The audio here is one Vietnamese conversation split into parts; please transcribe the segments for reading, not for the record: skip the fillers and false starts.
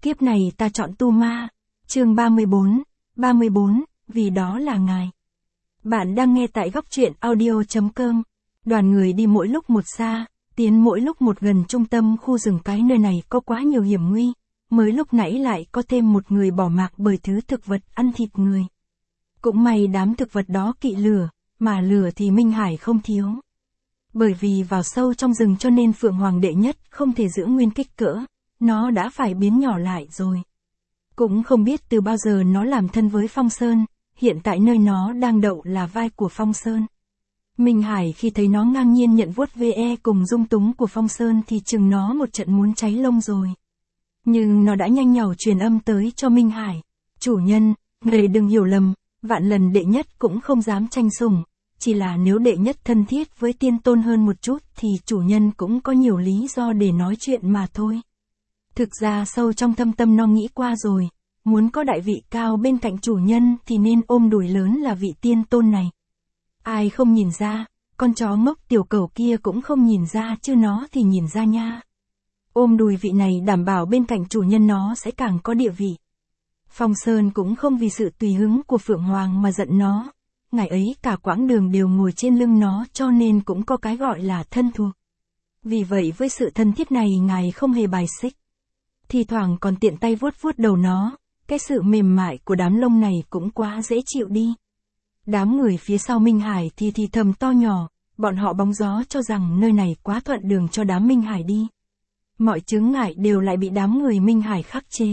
Kiếp này ta chọn tu ma. Chương 34, vì đó là ngài. Bạn đang nghe tại góc truyện audio.com. Đoàn người đi mỗi lúc một xa, tiến mỗi lúc một gần trung tâm khu rừng. Cái nơi này có quá nhiều hiểm nguy, mới lúc nãy lại có thêm một người bỏ mặc bởi thứ thực vật ăn thịt người. Cũng may đám thực vật đó kỵ lửa, mà lửa thì Minh Hải không thiếu. Bởi vì vào sâu trong rừng cho nên Phượng Hoàng đệ nhất không thể giữ nguyên kích cỡ, nó đã phải biến nhỏ lại rồi. Cũng không biết từ bao giờ nó làm thân với Phong Sơn, hiện tại nơi nó đang đậu là vai của Phong Sơn. Minh Hải khi thấy nó ngang nhiên nhận vuốt ve cùng dung túng của Phong Sơn thì chừng nó một trận muốn cháy lông rồi. Nhưng nó đã nhanh nhảu truyền âm tới cho Minh Hải. Chủ nhân, người đừng hiểu lầm, vạn lần đệ nhất cũng không dám tranh sủng. Chỉ là nếu đệ nhất thân thiết với tiên tôn hơn một chút thì chủ nhân cũng có nhiều lý do để nói chuyện mà thôi. Thực ra sâu trong thâm tâm nó nghĩ qua rồi, muốn có đại vị cao bên cạnh chủ nhân thì nên ôm đùi lớn là vị tiên tôn này. Ai không nhìn ra, con chó ngốc tiểu cẩu kia cũng không nhìn ra chứ nó thì nhìn ra nha. Ôm đùi vị này đảm bảo bên cạnh chủ nhân nó sẽ càng có địa vị. Phong Sơn cũng không vì sự tùy hứng của Phượng Hoàng mà giận nó. Ngày ấy cả quãng đường đều ngồi trên lưng nó cho nên cũng có cái gọi là thân thuộc. Vì vậy với sự thân thiết này ngài không hề bài xích. Thì thoảng còn tiện tay vuốt vuốt đầu nó, cái sự mềm mại của đám lông này cũng quá dễ chịu đi. Đám người phía sau Minh Hải thì thầm to nhỏ, bọn họ bóng gió cho rằng nơi này quá thuận đường cho đám Minh Hải đi. Mọi chướng ngại đều lại bị đám người Minh Hải khắc chế.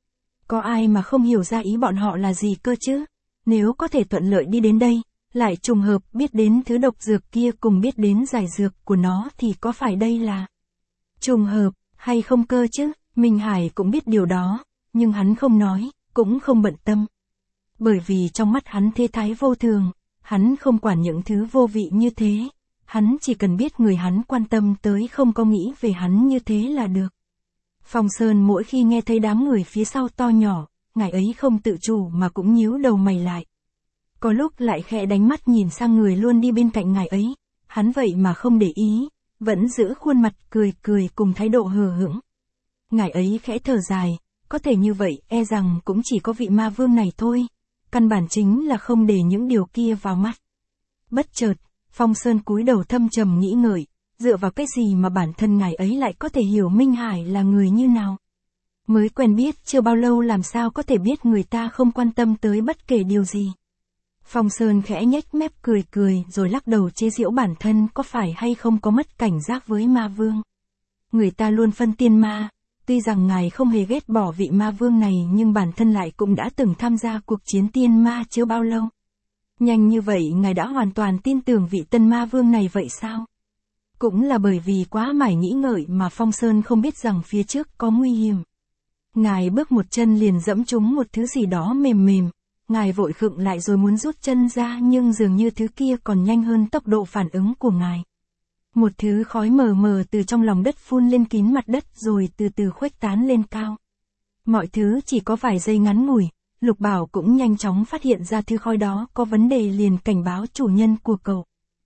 Có ai mà không hiểu ra ý bọn họ là gì cơ chứ? Nếu có thể thuận lợi đi đến đây, lại trùng hợp biết đến thứ độc dược kia cùng biết đến giải dược của nó thì có phải đây là trùng hợp, hay không cơ chứ? Minh Hải cũng biết điều đó, nhưng hắn không nói, cũng không bận tâm. Bởi vì trong mắt hắn thế thái vô thường, hắn không quản những thứ vô vị như thế, hắn chỉ cần biết người hắn quan tâm tới không có nghĩ về hắn như thế là được. Phong Sơn mỗi khi nghe thấy đám người phía sau to nhỏ, ngài ấy không tự chủ mà cũng nhíu đầu mày lại. Có lúc lại khẽ đánh mắt nhìn sang người luôn đi bên cạnh ngài ấy, hắn vậy mà không để ý, vẫn giữ khuôn mặt cười cùng thái độ hờ hững. Ngài ấy khẽ thở dài, có thể như vậy e rằng cũng chỉ có vị ma vương này thôi, căn bản chính là không để những điều kia vào mắt. Bất chợt, Phong Sơn cúi đầu thâm trầm nghĩ ngợi, dựa vào cái gì mà bản thân ngài ấy lại có thể hiểu Minh Hải là người như nào. Mới quen biết chưa bao lâu làm sao có thể biết người ta không quan tâm tới bất kể điều gì. Phong Sơn khẽ nhếch mép cười rồi lắc đầu chế giễu bản thân có phải hay không có mất cảnh giác với ma vương. Người ta luôn phân tiên ma, tuy rằng ngài không hề ghét bỏ vị ma vương này nhưng bản thân lại cũng đã từng tham gia cuộc chiến tiên ma chưa bao lâu. Nhanh như vậy ngài đã hoàn toàn tin tưởng vị tân ma vương này vậy sao? Cũng là bởi vì quá mải nghĩ ngợi mà Phong Sơn không biết rằng phía trước có nguy hiểm. Ngài bước một chân liền dẫm trúng một thứ gì đó mềm, ngài vội khựng lại rồi muốn rút chân ra nhưng dường như thứ kia còn nhanh hơn tốc độ phản ứng của ngài. Một thứ khói mờ mờ từ trong lòng đất phun lên kín mặt đất rồi từ từ khuếch tán lên cao. Mọi thứ chỉ có vài giây ngắn ngủi, Lục Bảo cũng nhanh chóng phát hiện ra thứ khói đó có vấn đề liền cảnh báo chủ nhân của cậu.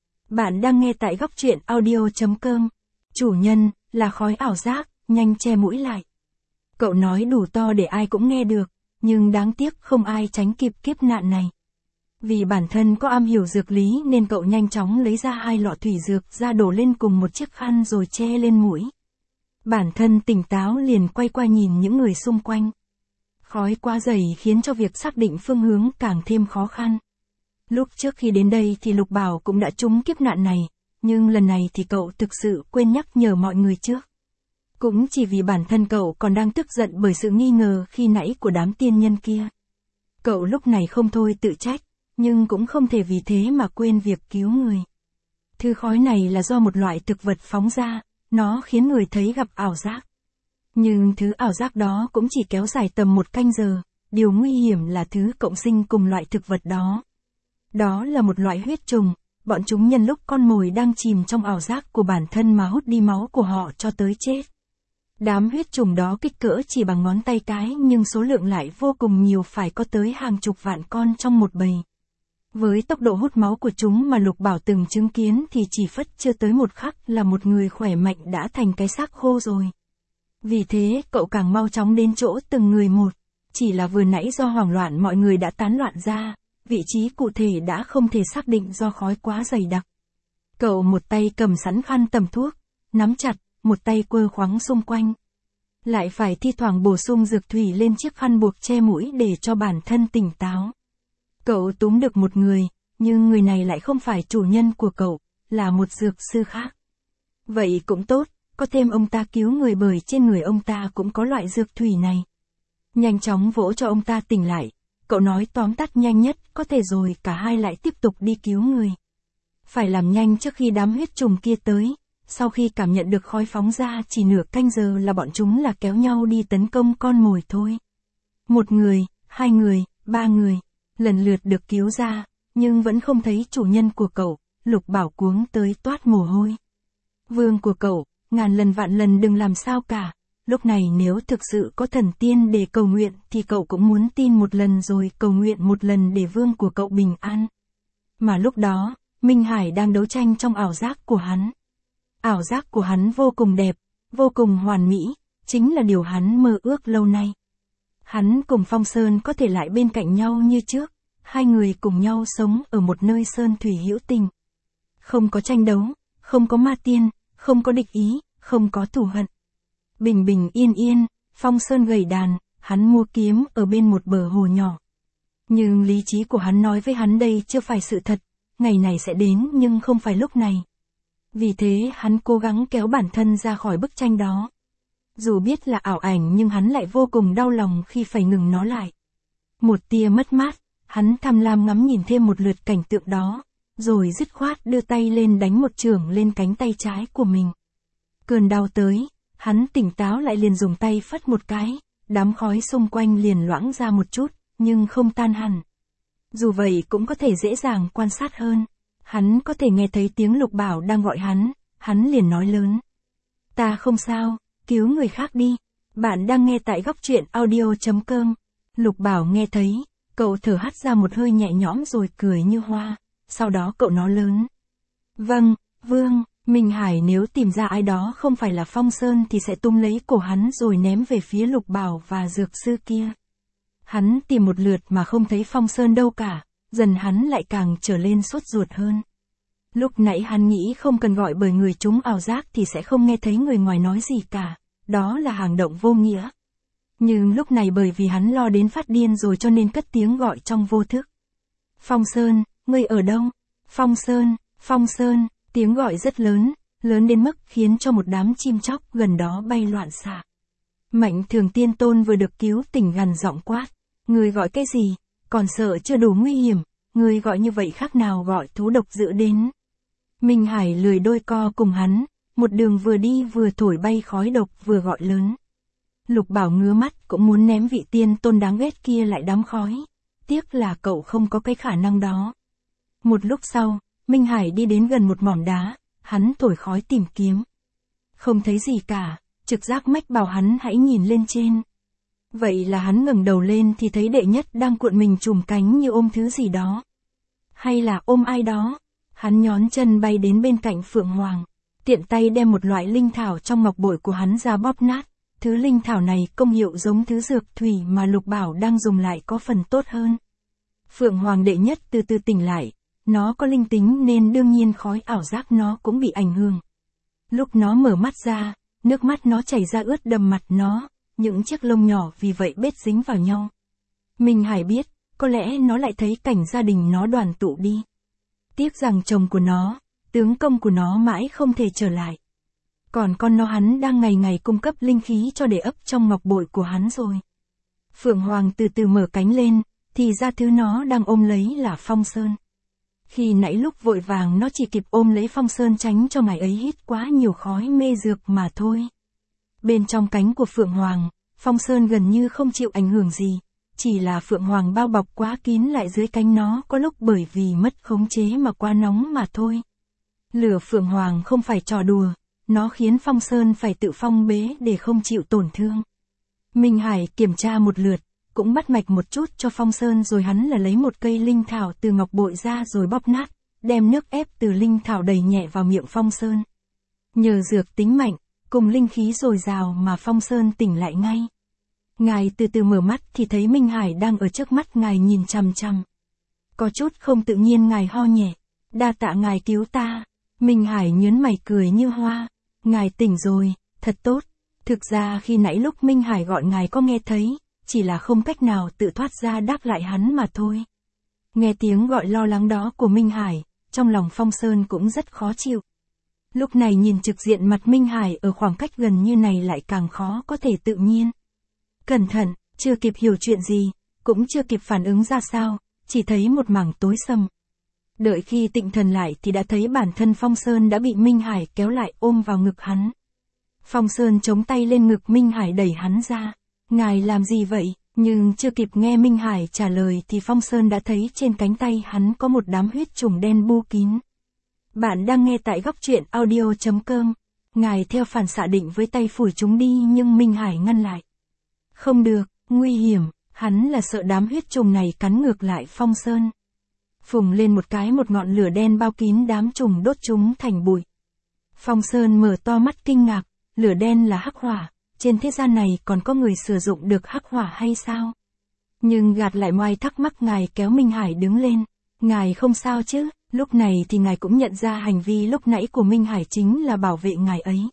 Bạn đang nghe tại góc truyện audio.com. Chủ nhân, là khói ảo giác, nhanh che mũi lại. Cậu nói đủ to để ai cũng nghe được, nhưng đáng tiếc không ai tránh kịp kiếp nạn này. Vì bản thân có am hiểu dược lý nên cậu nhanh chóng lấy ra 2 lọ thủy dược ra đổ lên cùng một chiếc khăn rồi che lên mũi. Bản thân tỉnh táo liền quay qua nhìn những người xung quanh. Khói quá dày khiến cho việc xác định phương hướng càng thêm khó khăn. Lúc trước khi đến đây thì Lục Bảo cũng đã trúng kiếp nạn này, nhưng lần này thì cậu thực sự quên nhắc nhở mọi người trước. Cũng chỉ vì bản thân cậu còn đang tức giận bởi sự nghi ngờ khi nãy của đám tiên nhân kia. Cậu lúc này không thôi tự trách, nhưng cũng không thể vì thế mà quên việc cứu người. Thứ khói này là do một loại thực vật phóng ra, nó khiến người thấy gặp ảo giác. Nhưng thứ ảo giác đó cũng chỉ kéo dài tầm 1 canh giờ, điều nguy hiểm là thứ cộng sinh cùng loại thực vật đó. Đó là một loại huyết trùng, bọn chúng nhân lúc con mồi đang chìm trong ảo giác của bản thân mà hút đi máu của họ cho tới chết. Đám huyết trùng đó kích cỡ chỉ bằng ngón tay cái nhưng số lượng lại vô cùng nhiều, phải có tới hàng chục vạn con trong một bầy. Với tốc độ hút máu của chúng mà Lục Bảo từng chứng kiến thì chỉ phất chưa tới một khắc là một người khỏe mạnh đã thành cái xác khô rồi. Vì thế cậu càng mau chóng đến chỗ từng người một. Chỉ là vừa nãy do hoảng loạn mọi người đã tán loạn ra, vị trí cụ thể đã không thể xác định do khói quá dày đặc. Cậu một tay cầm sẵn khăn tầm thuốc, nắm chặt, một tay quơ khoáng xung quanh. Lại phải thi thoảng bổ sung dược thủy lên chiếc khăn buộc che mũi để cho bản thân tỉnh táo. Cậu túm được một người, nhưng người này lại không phải chủ nhân của cậu, là một dược sư khác. Vậy cũng tốt, có thêm ông ta cứu người bởi trên người ông ta cũng có loại dược thủy này. Nhanh chóng vỗ cho ông ta tỉnh lại, cậu nói tóm tắt nhanh nhất có thể rồi cả hai lại tiếp tục đi cứu người. Phải làm nhanh trước khi đám huyết trùng kia tới, sau khi cảm nhận được khói phóng ra chỉ nửa canh giờ là bọn chúng là kéo nhau đi tấn công con mồi thôi. Một người, hai người, ba người, lần lượt được cứu ra, nhưng vẫn không thấy chủ nhân của cậu, Lục Bảo cuống tới toát mồ hôi. Vương của cậu, ngàn lần vạn lần đừng làm sao cả, lúc này nếu thực sự có thần tiên để cầu nguyện thì cậu cũng muốn tin một lần rồi cầu nguyện một lần để vương của cậu bình an. Mà lúc đó, Minh Hải đang đấu tranh trong ảo giác của hắn. Ảo giác của hắn vô cùng đẹp, vô cùng hoàn mỹ, chính là điều hắn mơ ước lâu nay. Hắn cùng Phong Sơn có thể lại bên cạnh nhau như trước, hai người cùng nhau sống ở một nơi sơn thủy hữu tình. Không có tranh đấu, không có ma tiên, không có địch ý, không có thù hận. Bình bình yên yên, Phong Sơn gầy đàn, hắn mua kiếm ở bên một bờ hồ nhỏ. Nhưng lý trí của hắn nói với hắn đây chưa phải sự thật, ngày này sẽ đến nhưng không phải lúc này. Vì thế hắn cố gắng kéo bản thân ra khỏi bức tranh đó. Dù biết là ảo ảnh nhưng hắn lại vô cùng đau lòng khi phải ngừng nó lại. Một tia mất mát, hắn tham lam ngắm nhìn thêm một lượt cảnh tượng đó, rồi dứt khoát đưa tay lên đánh một chưởng lên cánh tay trái của mình. Cơn đau tới, hắn tỉnh táo lại liền dùng tay phất một cái, đám khói xung quanh liền loãng ra một chút, nhưng không tan hẳn. Dù vậy cũng có thể dễ dàng quan sát hơn. Hắn có thể nghe thấy tiếng Lục Bảo đang gọi hắn liền nói lớn. Ta không sao, cứu người khác đi. Bạn đang nghe tại góc truyện audio.com. Lục Bảo nghe thấy, cậu thở hắt ra một hơi nhẹ nhõm rồi cười như hoa, sau đó cậu nói lớn. Vâng, Vương, Minh Hải nếu tìm ra ai đó không phải là Phong Sơn thì sẽ tung lấy cổ hắn rồi ném về phía Lục Bảo và dược sư kia. Hắn tìm một lượt mà không thấy Phong Sơn đâu cả, dần hắn lại càng trở lên sốt ruột hơn. Lúc nãy hắn nghĩ không cần gọi bởi người chúng ảo giác thì sẽ không nghe thấy người ngoài nói gì cả, đó là hành động vô nghĩa. Nhưng lúc này bởi vì hắn lo đến phát điên rồi cho nên cất tiếng gọi trong vô thức. Phong Sơn, ngươi ở đâu? Phong Sơn, Phong Sơn, tiếng gọi rất lớn, lớn đến mức khiến cho một đám chim chóc gần đó bay loạn xạ. Mạnh Thường Tiên Tôn vừa được cứu tỉnh gằn giọng quát. Ngươi gọi cái gì? Còn sợ chưa đủ nguy hiểm, ngươi gọi như vậy khác nào gọi thú độc dữ đến. Minh Hải lười đôi co cùng hắn, một đường vừa đi vừa thổi bay khói độc vừa gọi lớn. Lục Bảo ngứa mắt cũng muốn ném vị tiên tôn đáng ghét kia lại đám khói. Tiếc là cậu không có cái khả năng đó. Một lúc sau, Minh Hải đi đến gần một mỏm đá, hắn thổi khói tìm kiếm. Không thấy gì cả, trực giác mách bảo hắn hãy nhìn lên trên. Vậy là hắn ngẩng đầu lên thì thấy đệ nhất đang cuộn mình trùm cánh như ôm thứ gì đó. Hay là ôm ai đó? Hắn nhón chân bay đến bên cạnh Phượng Hoàng, tiện tay đem một loại linh thảo trong ngọc bội của hắn ra bóp nát. Thứ linh thảo này công hiệu giống thứ dược thủy mà Lục Bảo đang dùng lại có phần tốt hơn. Phượng Hoàng đệ nhất từ từ tỉnh lại, nó có linh tính nên đương nhiên khói ảo giác nó cũng bị ảnh hưởng. Lúc nó mở mắt ra, nước mắt nó chảy ra ướt đầm mặt nó, những chiếc lông nhỏ vì vậy bết dính vào nhau. Minh Hải biết, có lẽ nó lại thấy cảnh gia đình nó đoàn tụ đi. Tiếc rằng chồng của nó, tướng công của nó mãi không thể trở lại. Còn con nó hắn đang ngày ngày cung cấp linh khí cho để ấp trong ngọc bội của hắn rồi. Phượng Hoàng từ từ mở cánh lên, thì ra thứ nó đang ôm lấy là Phong Sơn. Khi nãy lúc vội vàng nó chỉ kịp ôm lấy Phong Sơn tránh cho ngày ấy hít quá nhiều khói mê dược mà thôi. Bên trong cánh của Phượng Hoàng, Phong Sơn gần như không chịu ảnh hưởng gì, chỉ là Phượng Hoàng bao bọc quá kín lại dưới cánh nó có lúc bởi vì mất khống chế mà quá nóng mà thôi. Lửa Phượng Hoàng không phải trò đùa, nó khiến Phong Sơn phải tự phong bế để không chịu tổn thương. Minh Hải kiểm tra một lượt, cũng bắt mạch một chút cho Phong Sơn rồi hắn là lấy một cây linh thảo từ ngọc bội ra rồi bóp nát, đem nước ép từ linh thảo đầy nhẹ vào miệng Phong Sơn. Nhờ dược tính mạnh, cùng linh khí dồi dào mà Phong Sơn tỉnh lại ngay. Ngài từ từ mở mắt thì thấy Minh Hải đang ở trước mắt ngài nhìn chằm chằm. Có chút không tự nhiên ngài ho nhẹ. Đa tạ ngài cứu ta. Minh Hải nhớn mày cười như hoa. Ngài tỉnh rồi, thật tốt. Thực ra khi nãy lúc Minh Hải gọi ngài có nghe thấy, chỉ là không cách nào tự thoát ra đáp lại hắn mà thôi. Nghe tiếng gọi lo lắng đó của Minh Hải, trong lòng Phong Sơn cũng rất khó chịu. Lúc này nhìn trực diện mặt Minh Hải ở khoảng cách gần như này lại càng khó có thể tự nhiên. Cẩn thận, chưa kịp hiểu chuyện gì, cũng chưa kịp phản ứng ra sao, chỉ thấy một mảng tối sầm. Đợi khi tịnh thần lại thì đã thấy bản thân Phong Sơn đã bị Minh Hải kéo lại ôm vào ngực hắn. Phong Sơn chống tay lên ngực Minh Hải đẩy hắn ra. Ngài làm gì vậy? Nhưng chưa kịp nghe Minh Hải trả lời thì Phong Sơn đã thấy trên cánh tay hắn có một đám huyết trùng đen bu kín. Bạn đang nghe tại góc truyện audio.com. Ngài theo phản xạ định với tay phủi chúng đi nhưng Minh Hải ngăn lại. Không được, nguy hiểm, hắn là sợ đám huyết trùng này cắn ngược lại Phong Sơn. Phùng lên một cái một ngọn lửa đen bao kín đám trùng đốt chúng thành bụi. Phong Sơn mở to mắt kinh ngạc, lửa đen là hắc hỏa, trên thế gian này còn có người sử dụng được hắc hỏa hay sao? Nhưng gạt lại ngoài thắc mắc ngài kéo Minh Hải đứng lên. Ngài không sao chứ? Lúc này thì ngài cũng nhận ra hành vi lúc nãy của Minh Hải chính là bảo vệ ngài ấy.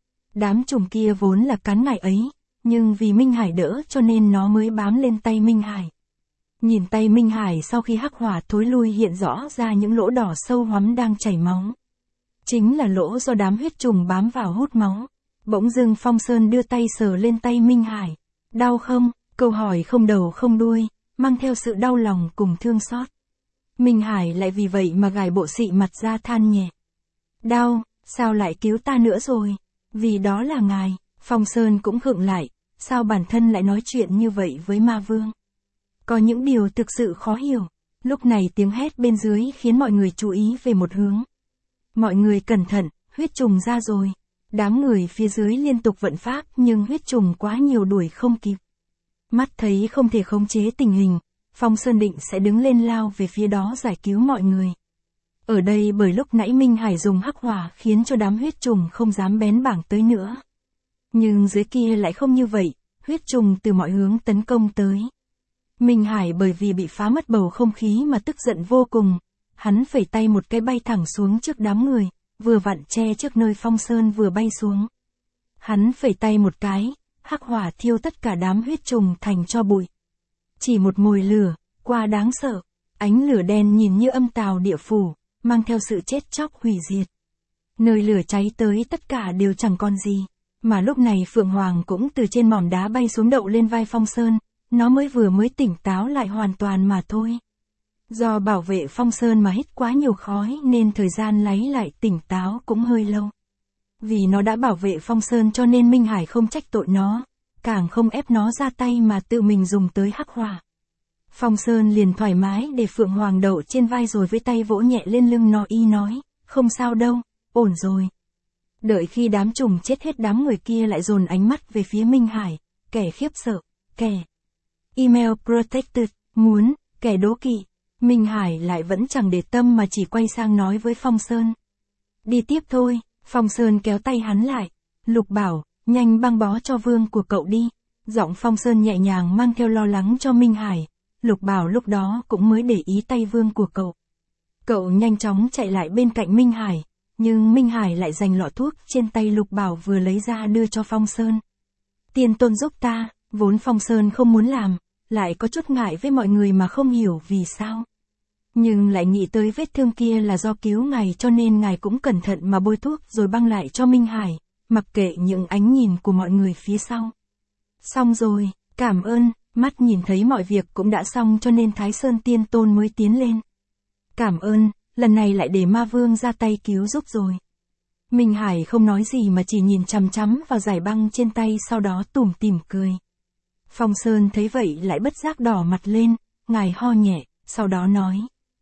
Đám trùng kia vốn là cắn ngài ấy, nhưng vì Minh Hải đỡ cho nên nó mới bám lên tay Minh Hải. Nhìn tay Minh Hải sau khi hắc hỏa thối lui hiện rõ ra những lỗ đỏ sâu hoắm đang chảy máu. Chính là lỗ do đám huyết trùng bám vào hút máu. Bỗng dưng Phong Sơn đưa tay sờ lên tay Minh Hải. Đau không? Câu hỏi không đầu không đuôi, mang theo sự đau lòng cùng thương xót. Minh Hải lại vì vậy mà gài bộ xị mặt ra than nhẹ. Đau, sao lại cứu ta nữa rồi? Vì đó là ngài. Phong Sơn cũng khựng lại, sao bản thân lại nói chuyện như vậy với ma vương? Có những điều thực sự khó hiểu. Lúc này tiếng hét bên dưới khiến mọi người chú ý về một hướng. Mọi người cẩn thận, huyết trùng ra rồi. Đám người phía dưới liên tục vận pháp nhưng huyết trùng quá nhiều đuổi không kịp. Mắt thấy không thể khống chế tình hình, Phong Sơn định sẽ đứng lên lao về phía đó giải cứu mọi người. Ở đây bởi lúc nãy Minh Hải dùng hắc hỏa khiến cho đám huyết trùng không dám bén bảng tới nữa. Nhưng dưới kia lại không như vậy, huyết trùng từ mọi hướng tấn công tới. Minh Hải bởi vì bị phá mất bầu không khí mà tức giận vô cùng, hắn phẩy tay một cái bay thẳng xuống trước đám người, vừa vặn che trước nơi Phong Sơn vừa bay xuống. Hắn phẩy tay một cái, hắc hỏa thiêu tất cả đám huyết trùng thành tro bụi. Chỉ một mồi lửa, qua đáng sợ, ánh lửa đen nhìn như âm tào địa phủ, mang theo sự chết chóc hủy diệt. Nơi lửa cháy tới tất cả đều chẳng còn gì, mà lúc này Phượng Hoàng cũng từ trên mỏm đá bay xuống đậu lên vai Phong Sơn, nó mới tỉnh táo lại hoàn toàn mà thôi. Do bảo vệ Phong Sơn mà hít quá nhiều khói nên thời gian lấy lại tỉnh táo cũng hơi lâu. Vì nó đã bảo vệ Phong Sơn cho nên Minh Hải không trách tội nó, càng không ép nó ra tay mà tự mình dùng tới hắc hỏa. Phong Sơn liền thoải mái để Phượng Hoàng đậu trên vai rồi với tay vỗ nhẹ lên lưng nó y nói, không sao đâu, ổn rồi. Đợi khi đám trùng chết hết đám người kia lại dồn ánh mắt về phía Minh Hải, kẻ khiếp sợ, kẻ email protected, muốn, kẻ đố kỵ. Minh Hải lại vẫn chẳng để tâm mà chỉ quay sang nói với Phong Sơn. Đi tiếp thôi. Phong Sơn kéo tay hắn lại. Lục Bảo, nhanh băng bó cho vương của cậu đi. Giọng Phong Sơn nhẹ nhàng mang theo lo lắng cho Minh Hải. Lục Bảo lúc đó cũng mới để ý tay vương của cậu. Cậu nhanh chóng chạy lại bên cạnh Minh Hải. Nhưng Minh Hải lại giành lọ thuốc trên tay Lục Bảo vừa lấy ra đưa cho Phong Sơn. Tiên tôn giúp ta, vốn Phong Sơn không muốn làm, lại có chút ngại với mọi người mà không hiểu vì sao. Nhưng lại nghĩ tới vết thương kia là do cứu ngài cho nên ngài cũng cẩn thận mà bôi thuốc rồi băng lại cho Minh Hải, mặc kệ những ánh nhìn của mọi người phía sau. Xong rồi, cảm ơn, mắt nhìn thấy mọi việc cũng đã xong cho nên Thái Sơn Tiên Tôn mới tiến lên. Cảm ơn, lần này lại để ma vương ra tay cứu giúp rồi. Minh Hải không nói gì mà chỉ nhìn chằm chằm vào giải băng trên tay sau đó tủm tỉm cười. Phong Sơn thấy vậy lại bất giác đỏ mặt lên, ngài ho nhẹ, sau đó nói.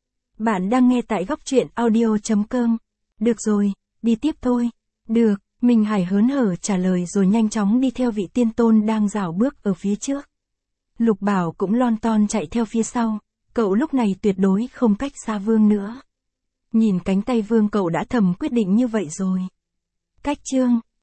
Bạn đang nghe tại góc truyện audio.com. Được rồi, đi tiếp thôi. Được, Minh Hải hớn hở trả lời rồi nhanh chóng đi theo vị tiên tôn đang rảo bước ở phía trước. Lục Bảo cũng lon ton chạy theo phía sau, cậu lúc này tuyệt đối không cách xa vương nữa. Nhìn cánh tay vương cậu đã thầm quyết định như vậy rồi. Cách chương